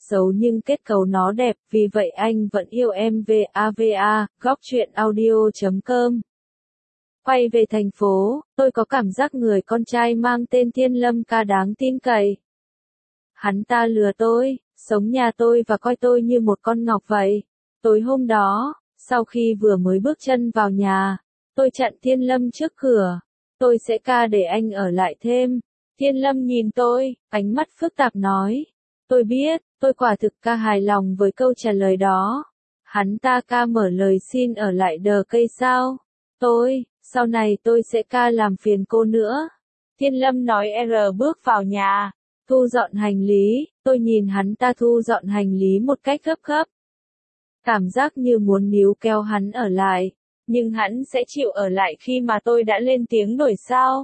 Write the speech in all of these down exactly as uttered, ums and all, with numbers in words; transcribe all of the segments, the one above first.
xấu nhưng kết cấu nó đẹp, vì vậy anh vẫn yêu em. vava, góc truyện audio chấm com. Quay về thành phố, tôi có cảm giác người con trai mang tên Thiên Lâm ca đáng tin cậy. Hắn ta lừa tôi, sống nhà tôi và coi tôi như một con ngọc vậy. Tối hôm đó, sau khi vừa mới bước chân vào nhà, tôi chặn Thiên Lâm trước cửa. Tôi sẽ ca để anh ở lại thêm. Thiên Lâm nhìn tôi, ánh mắt phức tạp nói. Tôi biết, tôi quả thực ca hài lòng với câu trả lời đó. Hắn ta ca mở lời xin ở lại đờ cây sao? Tôi, sau này tôi sẽ ca làm phiền cô nữa. Thiên Lâm nói R bước vào nhà, thu dọn hành lý, tôi nhìn hắn ta thu dọn hành lý một cách gấp gáp. Cảm giác như muốn níu kéo hắn ở lại, nhưng hắn sẽ chịu ở lại khi mà tôi đã lên tiếng đổi sao?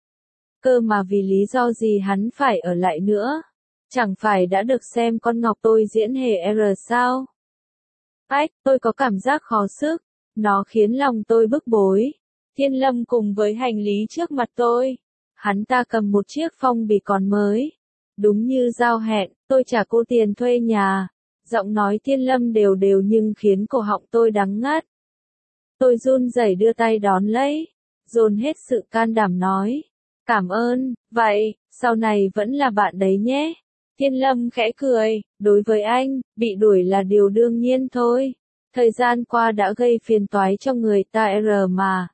Cơ mà vì lý do gì hắn phải ở lại nữa? Chẳng phải đã được xem con ngọc tôi diễn hề R sao? Ách, tôi có cảm giác khó sức, nó khiến lòng tôi bức bối. Thiên Lâm cùng với hành lý trước mặt tôi. Hắn ta cầm một chiếc phong bì còn mới. Đúng như giao hẹn, tôi trả cô tiền thuê nhà. Giọng nói Thiên Lâm đều đều nhưng khiến cổ họng tôi đắng ngắt. Tôi run rẩy đưa tay đón lấy, dồn hết sự can đảm nói. Cảm ơn, vậy, sau này vẫn là bạn đấy nhé. Thiên Lâm khẽ cười, đối với anh, bị đuổi là điều đương nhiên thôi. Thời gian qua đã gây phiền toái cho người ta R mà.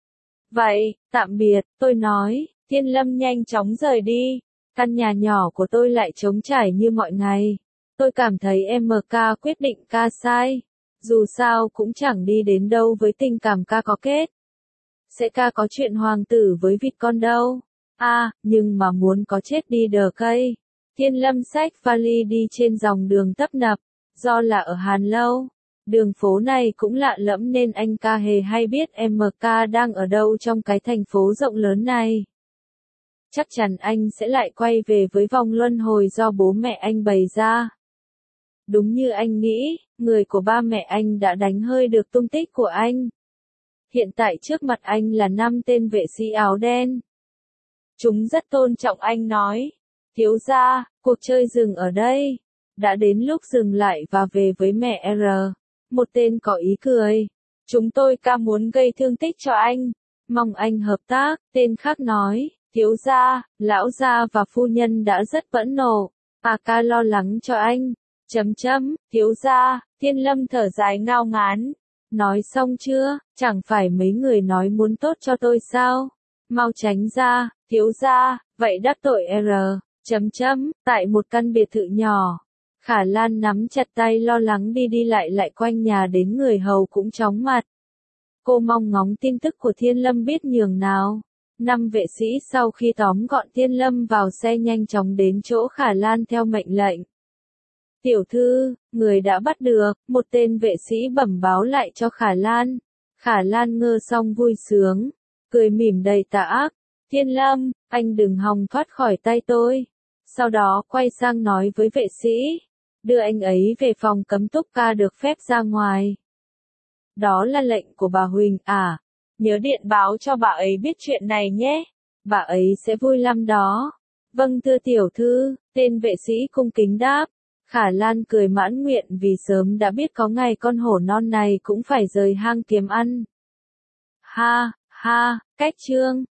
Vậy, tạm biệt, tôi nói. Thiên Lâm nhanh chóng rời đi. Căn nhà nhỏ của tôi lại trống trải như mọi ngày. Tôi cảm thấy em ca quyết định ca sai. Dù sao cũng chẳng đi đến đâu với tình cảm ca có kết. Sẽ ca có chuyện hoàng tử với vịt con đâu. À, nhưng mà muốn có chết đi đờ cây. Thiên Lâm xách vali đi trên dòng đường tấp nập. Do là ở Hàn Lâu, đường phố này cũng lạ lẫm nên anh ca hề hay biết em ca đang ở đâu trong cái thành phố rộng lớn này. Chắc chắn anh sẽ lại quay về với vòng luân hồi do bố mẹ anh bày ra. Đúng như anh nghĩ, người của ba mẹ anh đã đánh hơi được tung tích của anh. Hiện tại trước mặt anh là năm tên vệ sĩ áo đen. Chúng rất tôn trọng anh nói. Thiếu gia, cuộc chơi dừng ở đây. Đã đến lúc dừng lại và về với mẹ R. Một tên có ý cười. Chúng tôi ca muốn gây thương tích cho anh. Mong anh hợp tác, tên khác nói. Thiếu gia, lão gia và phu nhân đã rất phẫn nộ. À ca lo lắng cho anh. Chấm chấm, thiếu gia, Thiên Lâm thở dài ngao ngán. Nói xong chưa, chẳng phải mấy người nói muốn tốt cho tôi sao? Mau tránh ra, thiếu gia, vậy đắc tội R. Chấm chấm, tại một căn biệt thự nhỏ. Khả Lan nắm chặt tay lo lắng đi đi lại lại quanh nhà đến người hầu cũng chóng mặt. Cô mong ngóng tin tức của Thiên Lâm biết nhường nào. Năm vệ sĩ sau khi tóm gọn Thiên Lâm vào xe nhanh chóng đến chỗ Khả Lan theo mệnh lệnh. Tiểu thư, người đã bắt được, một tên vệ sĩ bẩm báo lại cho Khả Lan. Khả Lan ngơ xong vui sướng, cười mỉm đầy tà ác. Thiên Lâm, anh đừng hòng thoát khỏi tay tôi. Sau đó quay sang nói với vệ sĩ, đưa anh ấy về phòng cấm túc ca được phép ra ngoài. Đó là lệnh của bà Huỳnh à, nhớ điện báo cho bà ấy biết chuyện này nhé, bà ấy sẽ vui lắm đó. Vâng thưa tiểu thư, tên vệ sĩ cung kính đáp. Khả Lan cười mãn nguyện vì sớm đã biết có ngày con hổ non này cũng phải rời hang kiếm ăn. Ha, ha, cách chương.